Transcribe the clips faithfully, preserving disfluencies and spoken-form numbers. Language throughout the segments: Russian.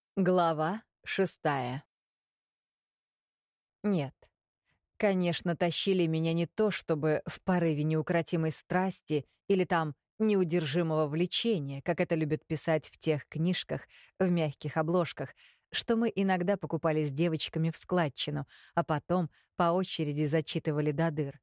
Глава шестая. Нет, конечно, тащили меня не то, чтобы в порыве неукротимой страсти или там неудержимого влечения, как это любят писать в тех книжках в мягких обложках, что мы иногда покупали с девочками в складчину, а потом по очереди зачитывали до дыр.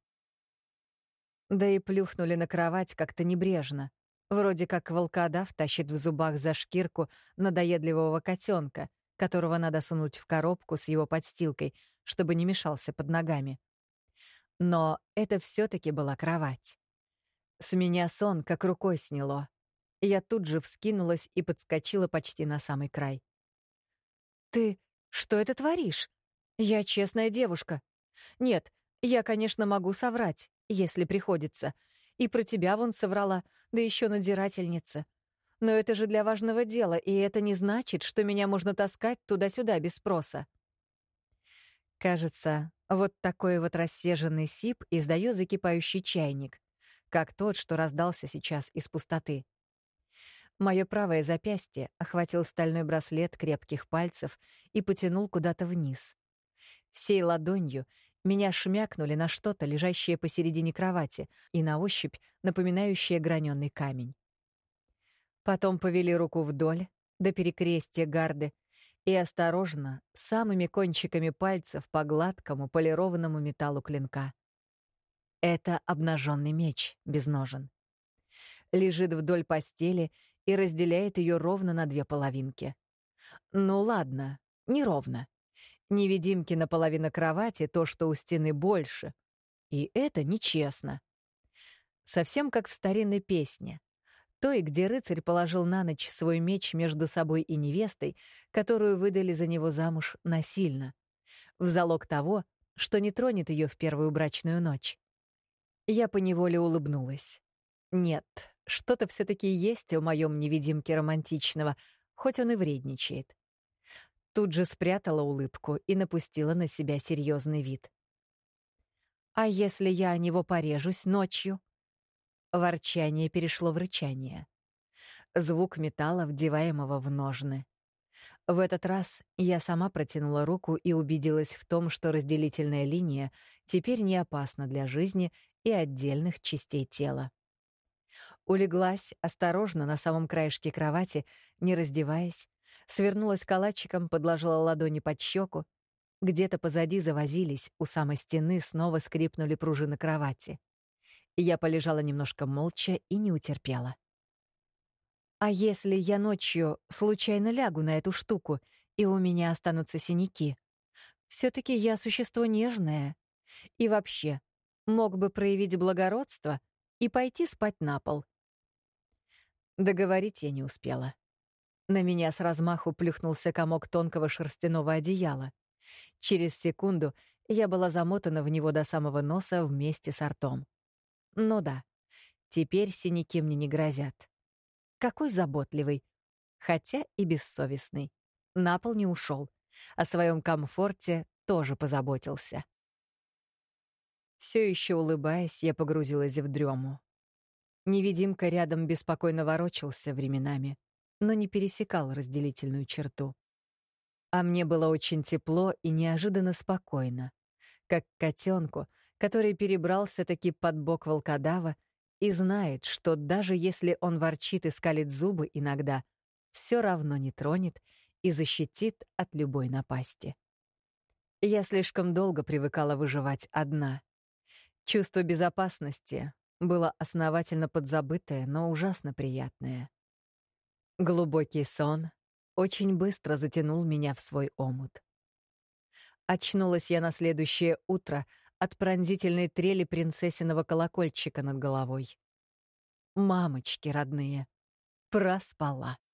Да и плюхнули на кровать как-то небрежно, вроде как волкодав тащит в зубах за шкирку надоедливого котенка, которого надо сунуть в коробку с его подстилкой, чтобы не мешался под ногами. Но это все-таки была кровать. С меня сон как рукой сняло. Я тут же вскинулась и подскочила почти на самый край. «Ты что это творишь? Я честная девушка. Нет, я, конечно, могу соврать, если приходится. И про тебя вон соврала, да еще надзирательница. Но это же для важного дела, и это не значит, что меня можно таскать туда-сюда без спроса». Кажется, вот такой вот рассерженный сип издает закипающий чайник, как тот, что раздался сейчас из пустоты. Мое правое запястье охватил стальной браслет крепких пальцев и потянул куда-то вниз. Всей ладонью меня шмякнули на что-то, лежащее посередине кровати, и на ощупь напоминающее граненый камень. Потом повели руку вдоль, до перекрестия гарды, и осторожно, самыми кончиками пальцев по гладкому полированному металлу клинка. Это обнаженный меч без ножен. Лежит вдоль постели и разделяет ее ровно на две половинки. Ну ладно, неровно. Невидимкина половина кровати, то, что у стены, больше. И это нечестно. Совсем как в старинной песне. Той, где рыцарь положил на ночь свой меч между собой и невестой, которую выдали за него замуж насильно, в залог того, что не тронет ее в первую брачную ночь. Я поневоле улыбнулась. Нет, что-то все-таки есть в моем невидимке романтичного, хоть он и вредничает. Тут же спрятала улыбку и напустила на себя серьезный вид. «А если я о него порежусь ночью?» Ворчание перешло в рычание. Звук металла, вдеваемого в ножны. В этот раз я сама протянула руку и убедилась в том, что разделительная линия теперь не опасна для жизни и отдельных частей тела. Улеглась осторожно на самом краешке кровати, не раздеваясь, свернулась калачиком, подложила ладони под щеку. Где-то позади завозились, у самой стены снова скрипнули пружины кровати. Я полежала немножко молча и не утерпела. «А если я ночью случайно лягу на эту штуку, и у меня останутся синяки? Все-таки я существо нежное. И вообще, мог бы проявить благородство и пойти спать на пол». Договорить я не успела. На меня с размаху плюхнулся комок тонкого шерстяного одеяла. Через секунду я была замотана в него до самого носа вместе с ртом. Ну да, теперь синяки мне не грозят. Какой заботливый, хотя и бессовестный. На пол не ушел, о своем комфорте тоже позаботился. Все еще улыбаясь, я погрузилась в дрему. Невидимка рядом беспокойно ворочался временами, но не пересекал разделительную черту. А мне было очень тепло и неожиданно спокойно, как котенку, который перебрался-таки под бок волкодава и знает, что даже если он ворчит и скалит зубы иногда, все равно не тронет и защитит от любой напасти. Я слишком долго привыкала выживать одна. Чувство безопасности было основательно подзабытое, но ужасно приятное. Глубокий сон очень быстро затянул меня в свой омут. Очнулась я на следующее утро от пронзительной трели принцессиного колокольчика над головой. Мамочки родные, проспала.